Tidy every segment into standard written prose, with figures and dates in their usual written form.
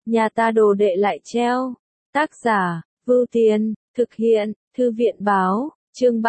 nhà ta đồ đệ lại treo. Tác giả, Vưu Tiên, thực hiện, Thư viện báo, chương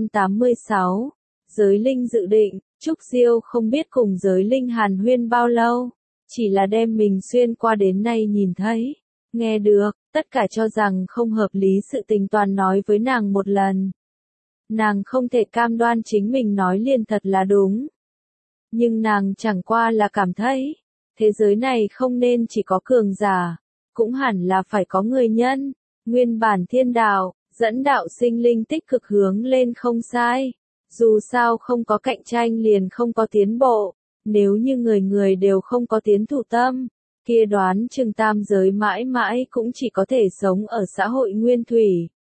386. Giới linh dự định, Trúc Diêu không biết cùng giới linh hàn huyên bao lâu, chỉ là đem mình xuyên qua đến nay nhìn thấy, nghe được, tất cả cho rằng không hợp lý sự tình toàn nói với nàng một lần. Nàng không thể cam đoan chính mình nói liền thật là đúng. Nhưng nàng chẳng qua là cảm thấy, thế giới này không nên chỉ có cường giả, cũng hẳn là phải có người nhân, nguyên bản thiên đạo, dẫn đạo sinh linh tích cực hướng lên không sai. Dù sao không có cạnh tranh liền không có tiến bộ, nếu như người người đều không có tiến thủ tâm, kia đoán chừng tam giới mãi mãi cũng chỉ có thể sống ở xã hội nguyên thủy.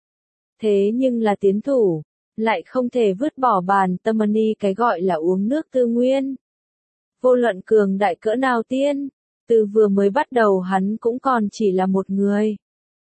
Thế nhưng là tiến thủ, lại không thể vứt bỏ bàn tâm ni cái gọi là uống nước tư nguyên. Vô luận cường đại cỡ nào tiên, từ vừa mới bắt đầu hắn cũng còn chỉ là một người.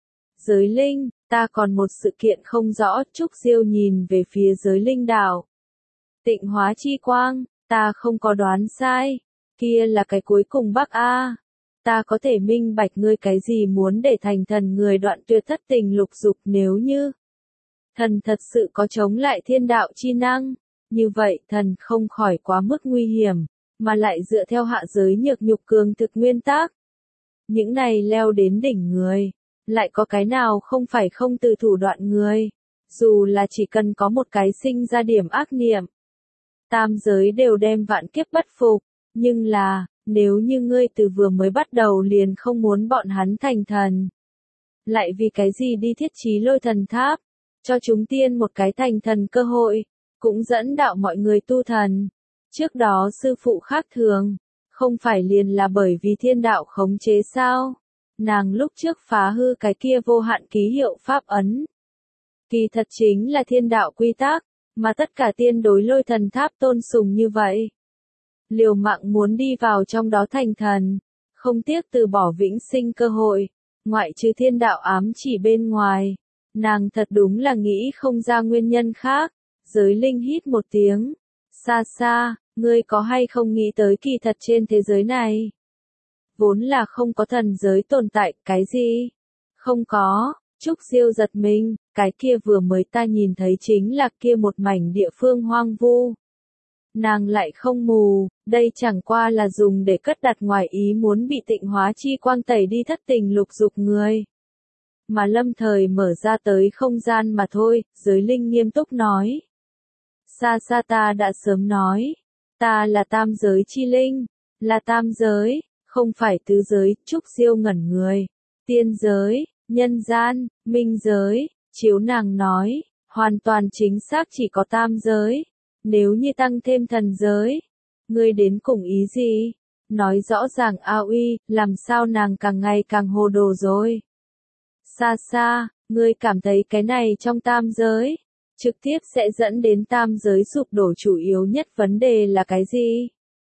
Giới linh, ta còn một sự kiện không rõ, Trúc Diêu nhìn về phía giới linh đạo. Tịnh hóa chi quang, ta không có đoán sai, kia là cái cuối cùng Bắc A. Ta có thể minh bạch ngươi cái gì muốn để thành thần người đoạn tuyệt thất tình lục dục nếu như thần thật sự có chống lại thiên đạo chi năng, như vậy thần không khỏi quá mức nguy hiểm, mà lại dựa theo hạ giới nhược nhục cường thực nguyên tắc. Những này leo đến đỉnh người, lại có cái nào không phải không từ thủ đoạn người, dù là chỉ cần có một cái sinh ra điểm ác niệm. Tam giới đều đem vạn kiếp bất phục, nhưng là, nếu như ngươi từ vừa mới bắt đầu liền không muốn bọn hắn thành thần. Lại vì cái gì đi thiết trí lôi thần tháp, cho chúng tiên một cái thành thần cơ hội, cũng dẫn đạo mọi người tu thần. Trước đó sư phụ khác thường, không phải liền là bởi vì thiên đạo khống chế sao? Nàng lúc trước phá hư cái kia vô hạn ký hiệu pháp ấn. Kỳ thật chính là thiên đạo quy tắc, mà tất cả tiên đối lôi thần tháp tôn sùng như vậy. Liều mạng muốn đi vào trong đó thành thần, không tiếc từ bỏ vĩnh sinh cơ hội, ngoại trừ thiên đạo ám chỉ bên ngoài. Nàng thật đúng là nghĩ không ra nguyên nhân khác. Giới linh hít một tiếng. Xa xa, ngươi có hay không nghĩ tới kỳ thật trên thế giới này? Vốn là không có thần giới tồn tại, cái gì? Không có. Trúc Diêu giật mình, cái kia vừa mới ta nhìn thấy chính là kia một mảnh địa phương hoang vu. Nàng lại không mù, đây chẳng qua là dùng để cất đặt ngoài ý muốn bị tịnh hóa chi quang tẩy đi thất tình lục dục người. Mà lâm thời mở ra tới không gian mà thôi, giới linh nghiêm túc nói. Xa xa ta đã sớm nói, ta là tam giới chi linh, là tam giới, không phải tứ giới. Trúc Diêu ngẩn người, tiên giới, nhân gian, minh giới, chiếu nàng nói, hoàn toàn chính xác chỉ có tam giới. Nếu như tăng thêm thần giới, ngươi đến cùng ý gì? Nói rõ ràng ao uy, làm sao nàng càng ngày càng hồ đồ rồi. Xa xa, ngươi cảm thấy cái này trong tam giới, trực tiếp sẽ dẫn đến tam giới sụp đổ chủ yếu nhất vấn đề là cái gì?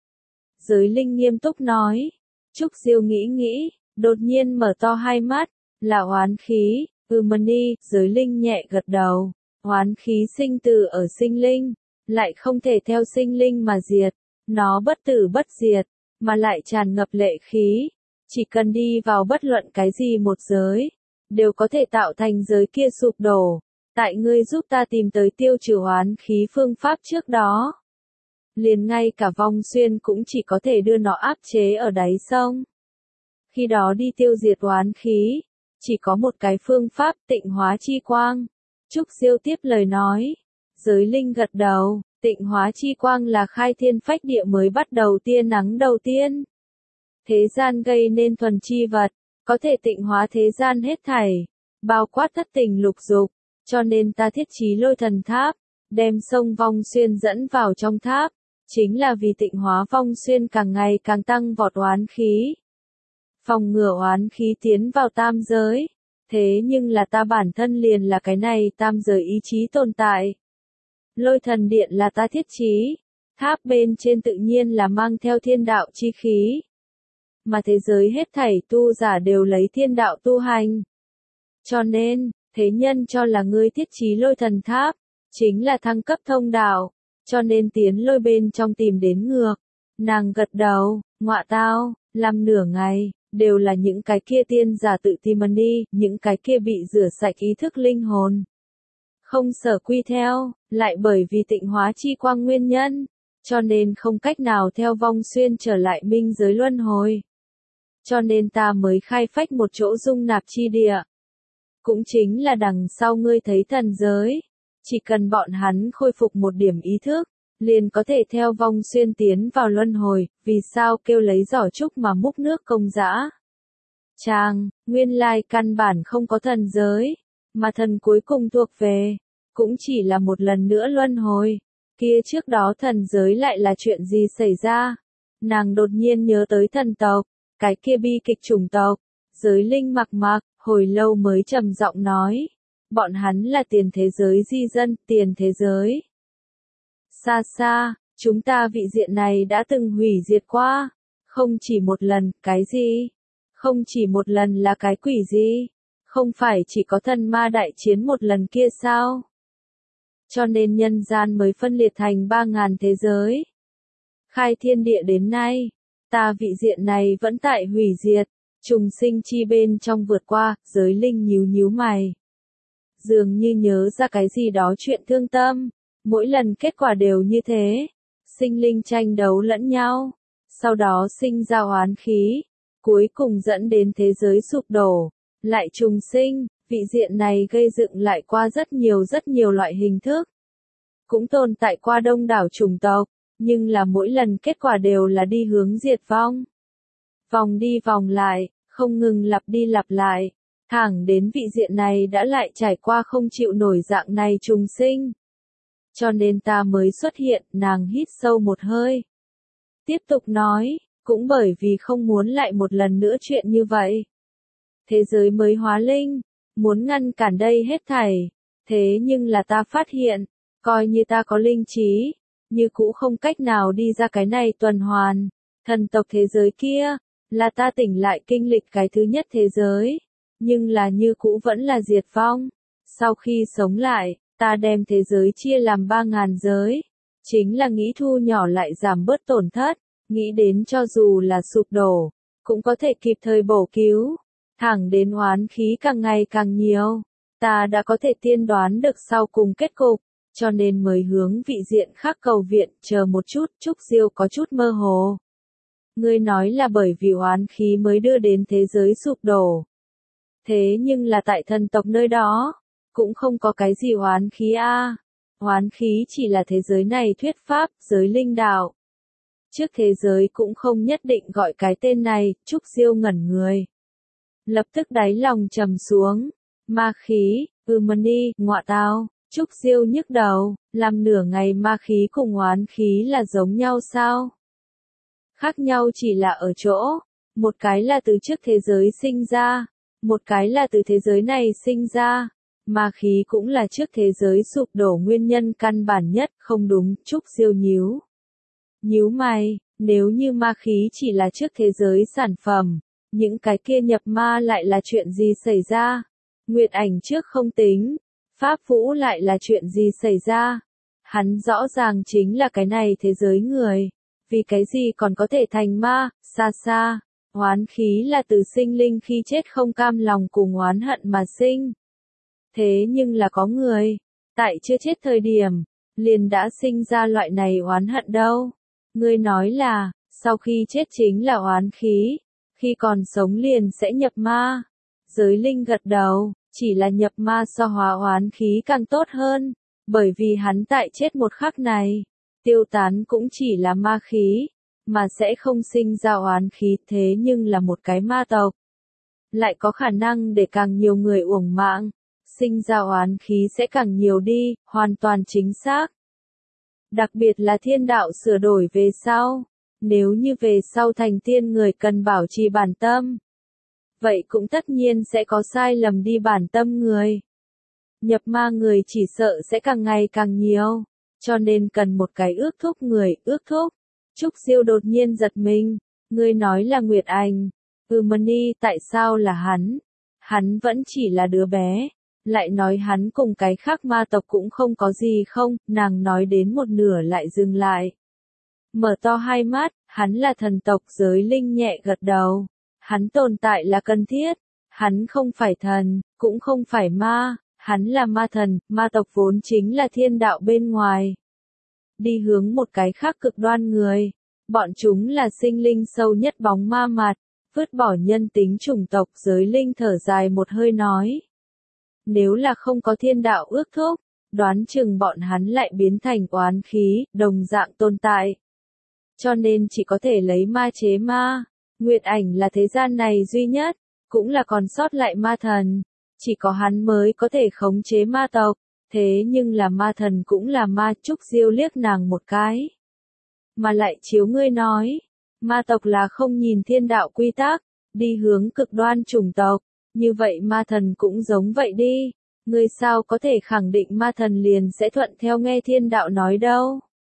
Giới linh nghiêm túc nói. Trúc Diêu nghĩ nghĩ, đột nhiên mở to hai mắt, là oán khí, mani, giới linh nhẹ gật đầu. Oán khí sinh từ ở sinh linh, lại không thể theo sinh linh mà diệt, nó bất tử bất diệt, mà lại tràn ngập lệ khí, chỉ cần đi vào bất luận cái gì một giới, đều có thể tạo thành giới kia sụp đổ. Tại ngươi giúp ta tìm tới tiêu trừ oán khí phương pháp trước đó, liền ngay cả vong xuyên cũng chỉ có thể đưa nó áp chế ở đáy sông. Khi đó đi tiêu diệt oán khí, chỉ có một cái phương pháp, tịnh hóa chi quang. Trúc Diêu tiếp lời nói. Giới linh gật đầu, tịnh hóa chi quang là khai thiên phách địa mới bắt đầu tia nắng đầu tiên. Thế gian gây nên thuần chi vật, có thể tịnh hóa thế gian hết thảy, bao quát thất tình lục dục, cho nên ta thiết trí lôi thần tháp, đem sông vong xuyên dẫn vào trong tháp, chính là vì tịnh hóa vong xuyên càng ngày càng tăng vọt oán khí. Phòng ngừa oán khí tiến vào tam giới, thế nhưng là ta bản thân liền là cái này tam giới ý chí tồn tại. Lôi thần điện là ta thiết trí, tháp bên trên tự nhiên là mang theo thiên đạo chi khí. Mà thế giới hết thảy tu giả đều lấy thiên đạo tu hành. Cho nên, thế nhân cho là ngươi thiết trí lôi thần tháp, chính là thăng cấp thông đạo, cho nên tiến lôi bên trong tìm đến ngược. Nàng gật đầu, ngọa tao, làm nửa ngày, đều là những cái kia tiên giả tự Timony, những cái kia bị rửa sạch ý thức linh hồn. Không sở quy theo, lại bởi vì tịnh hóa chi quang nguyên nhân, cho nên không cách nào theo vong xuyên trở lại minh giới luân hồi. Cho nên ta mới khai phách một chỗ dung nạp chi địa. Cũng chính là đằng sau ngươi thấy thần giới, chỉ cần bọn hắn khôi phục một điểm ý thức, liền có thể theo vong xuyên tiến vào luân hồi, vì sao kêu lấy giỏ trúc mà múc nước công dã. Chàng, nguyên lai căn bản không có thần giới, mà thần cuối cùng thuộc về, cũng chỉ là một lần nữa luân hồi. Kia trước đó thần giới lại là chuyện gì xảy ra? Nàng đột nhiên nhớ tới thần tộc, cái kia bi kịch chủng tộc. Giới linh mặc mặc, hồi lâu mới trầm giọng nói. Bọn hắn là tiền thế giới di dân, tiền thế giới. Xa xa, chúng ta vị diện này đã từng hủy diệt qua. Không chỉ một lần, cái gì? Không chỉ một lần là cái quỷ gì? Không phải chỉ có thần ma đại chiến một lần kia sao? Cho nên nhân gian mới phân liệt thành 3.000 thế giới. Khai thiên địa đến nay, ta vị diện này vẫn tại hủy diệt, trùng sinh chi bên trong vượt qua, giới linh nhíu nhíu mày. Dường như nhớ ra cái gì đó chuyện thương tâm, mỗi lần kết quả đều như thế, sinh linh tranh đấu lẫn nhau, sau đó sinh ra oán khí, cuối cùng dẫn đến thế giới sụp đổ, lại trùng sinh. Vị diện này gây dựng lại qua rất nhiều loại hình thức. Cũng tồn tại qua đông đảo chủng tộc, nhưng là mỗi lần kết quả đều là đi hướng diệt vong. Vòng đi vòng lại, không ngừng lặp đi lặp lại, thẳng đến vị diện này đã lại trải qua không chịu nổi dạng này trùng sinh. Cho nên ta mới xuất hiện, nàng hít sâu một hơi. Tiếp tục nói, cũng bởi vì không muốn lại một lần nữa chuyện như vậy. Thế giới mới hóa linh, muốn ngăn cản đây hết thảy, thế nhưng là ta phát hiện, coi như ta có linh trí, như cũ không cách nào đi ra cái này tuần hoàn, thần tộc thế giới kia, là ta tỉnh lại kinh lịch cái thứ nhất thế giới, nhưng là như cũ vẫn là diệt vong. Sau khi sống lại, ta đem thế giới chia làm 3.000 giới, chính là nghĩ thu nhỏ lại giảm bớt tổn thất, nghĩ đến cho dù là sụp đổ, cũng có thể kịp thời bổ cứu. Thẳng đến oán khí càng ngày càng nhiều, ta đã có thể tiên đoán được sau cùng kết cục, cho nên mới hướng vị diện khác cầu viện, chờ một chút, Trúc Diêu có chút mơ hồ. Ngươi nói là bởi vì oán khí mới đưa đến thế giới sụp đổ. Thế nhưng là tại thần tộc nơi đó, cũng không có cái gì oán khí a. Oán khí chỉ là thế giới này thuyết pháp, giới linh đạo. Trước thế giới cũng không nhất định gọi cái tên này, Trúc Diêu ngẩn người. Lập tức đáy lòng trầm xuống, ma khí, mani, ngọa tao, Trúc Diêu nhức đầu, làm nửa ngày ma khí cùng oán khí là giống nhau sao? Khác nhau chỉ là ở chỗ, một cái là từ trước thế giới sinh ra, một cái là từ thế giới này sinh ra, ma khí cũng là trước thế giới sụp đổ nguyên nhân căn bản nhất, không đúng, Trúc Diêu nhíu. Nhíu mày, nếu như ma khí chỉ là trước thế giới sản phẩm, những cái kia nhập ma lại là chuyện gì xảy ra? Nguyệt ảnh trước không tính, Pháp Vũ lại là chuyện gì xảy ra? Hắn rõ ràng chính là cái này thế giới người, vì cái gì còn có thể thành ma, xa xa, oán khí là từ sinh linh khi chết không cam lòng cùng oán hận mà sinh. Thế nhưng là có người, tại chưa chết thời điểm, liền đã sinh ra loại này oán hận đâu. Ngươi nói là, sau khi chết chính là oán khí. Khi còn sống liền sẽ nhập ma. Giới linh gật đầu, chỉ là nhập ma so hóa oán khí càng tốt hơn, bởi vì hắn tại chết một khắc này, tiêu tán cũng chỉ là ma khí, mà sẽ không sinh ra oán khí, thế nhưng là một cái ma tộc. Lại có khả năng để càng nhiều người uổng mạng, sinh ra oán khí sẽ càng nhiều đi, hoàn toàn chính xác. Đặc biệt là thiên đạo sửa đổi về sau. Nếu như về sau thành tiên người cần bảo trì bản tâm, vậy cũng tất nhiên sẽ có sai lầm đi bản tâm người. Nhập ma người chỉ sợ sẽ càng ngày càng nhiều, cho nên cần một cái ước thúc người, ước thúc. Trúc Diêu đột nhiên giật mình, ngươi nói là Nguyệt Ảnh, mani, tại sao là hắn? Hắn vẫn chỉ là đứa bé, lại nói hắn cùng cái khác ma tộc cũng không có gì không, nàng nói đến một nửa lại dừng lại. Mở to hai mắt, hắn là thần tộc, giới linh nhẹ gật đầu. Hắn tồn tại là cần thiết. Hắn không phải thần, cũng không phải ma, hắn là ma thần, ma tộc vốn chính là thiên đạo bên ngoài. Đi hướng một cái khác cực đoan người. Bọn chúng là sinh linh sâu nhất bóng ma mặt, vứt bỏ nhân tính chủng tộc. Giới linh thở dài một hơi nói. Nếu là không có thiên đạo ước thúc, đoán chừng bọn hắn lại biến thành oán khí, đồng dạng tồn tại. Cho nên chỉ có thể lấy ma chế ma. Nguyệt Ảnh là thế gian này duy nhất, cũng là còn sót lại ma thần. Chỉ có hắn mới có thể khống chế ma tộc. Thế nhưng là ma thần cũng là ma. Trúc Diêu liếc nàng một cái. Mà lại chiếu ngươi nói, ma tộc là không nhìn thiên đạo quy tắc, đi hướng cực đoan chủng tộc, như vậy ma thần cũng giống vậy đi, ngươi sao có thể khẳng định ma thần liền sẽ thuận theo nghe thiên đạo nói đâu.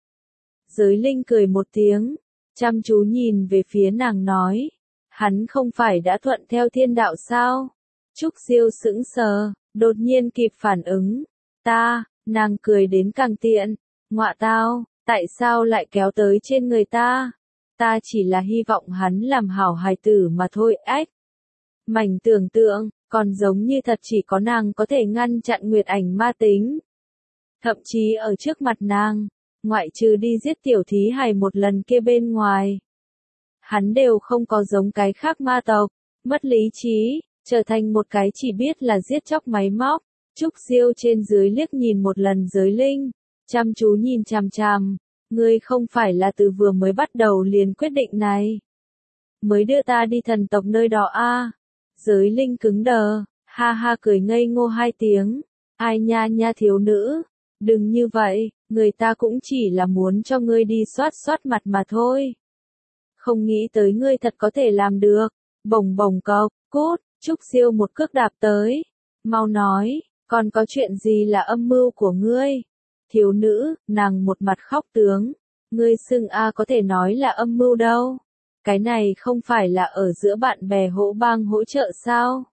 Giới linh cười một tiếng, chăm chú nhìn về phía nàng nói, hắn không phải đã thuận theo thiên đạo sao? Trúc Diêu sững sờ, đột nhiên kịp phản ứng, nàng cười đến càng tiện, ngọa tao. Tại sao lại kéo tới trên người ta? Ta chỉ là hy vọng hắn làm hảo hài tử mà thôi. Ách! Mảnh tưởng tượng, còn giống như thật chỉ có nàng có thể ngăn chặn Nguyệt Ảnh ma tính. Thậm chí ở trước mặt nàng, ngoại trừ đi giết tiểu thí hài một lần kia bên ngoài. Hắn đều không có giống cái khác ma tộc, mất lý trí, trở thành một cái chỉ biết là giết chóc máy móc. Trúc Diêu trên dưới liếc nhìn một lần giới linh. Chăm chú nhìn chằm chằm, ngươi không phải là từ vừa mới bắt đầu liền quyết định này. Mới đưa ta đi thần tộc nơi đó a. Giới linh cứng đờ, ha ha cười ngây ngô hai tiếng. Ai nha nha thiếu nữ, đừng như vậy, người ta cũng chỉ là muốn cho ngươi đi xoát xoát mặt mà thôi. Không nghĩ tới ngươi thật có thể làm được. Bồng bồng cộc, cút, Trúc Diêu một cước đạp tới. Mau nói, còn có chuyện gì là âm mưu của ngươi? Thiếu nữ, nàng một mặt khóc tướng. Ngươi xưng a có thể nói là âm mưu đâu. Cái này không phải là ở giữa bạn bè hỗ bang hỗ trợ sao?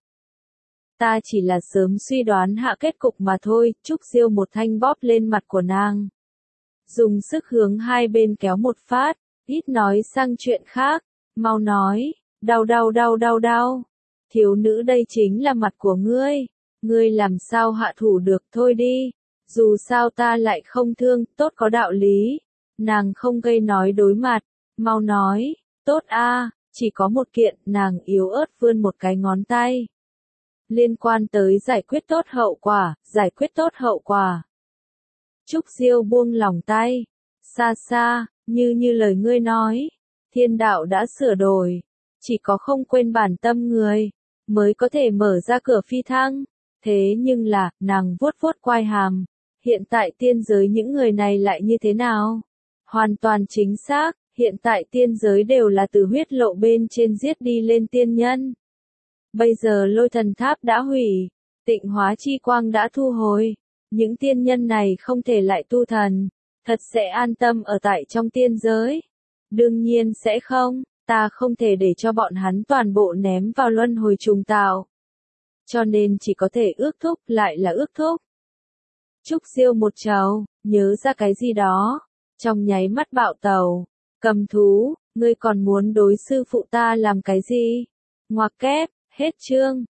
Ta chỉ là sớm suy đoán hạ kết cục mà thôi. Trúc Diêu một thanh bóp lên mặt của nàng. Dùng sức hướng hai bên kéo một phát. Ít nói sang chuyện khác. Mau nói, đau đau đau đau đau. Thiếu nữ đây chính là mặt của ngươi. Ngươi làm sao hạ thủ được thôi đi. Dù sao ta lại không thương, tốt có đạo lý. Nàng không gây nói đối mặt. Mau nói, tốt a, chỉ có một kiện. Nàng yếu ớt vươn một cái ngón tay. Liên quan tới giải quyết tốt hậu quả, giải quyết tốt hậu quả. Trúc Diêu buông lỏng tay. Xa xa, như lời ngươi nói. Thiên đạo đã sửa đổi. Chỉ có không quên bản tâm người, mới có thể mở ra cửa phi thăng. Thế nhưng là, nàng vuốt vuốt quai hàm. Hiện tại tiên giới những người này lại như thế nào? Hoàn toàn chính xác, hiện tại tiên giới đều là từ huyết lộ bên trên giết đi lên tiên nhân. Bây giờ lôi thần tháp đã hủy, tịnh hóa chi quang đã thu hồi. Những tiên nhân này không thể lại tu thần, thật sẽ an tâm ở tại trong tiên giới. Đương nhiên sẽ không, ta không thể để cho bọn hắn toàn bộ ném vào luân hồi trùng tạo. Cho nên chỉ có thể ước thúc, lại là ước thúc. Trúc Diêu một trầu, nhớ ra cái gì đó, trong nháy mắt bạo tàu. Cầm thú, ngươi còn muốn đối sư phụ ta làm cái gì? Ngoặc kép, hết chương.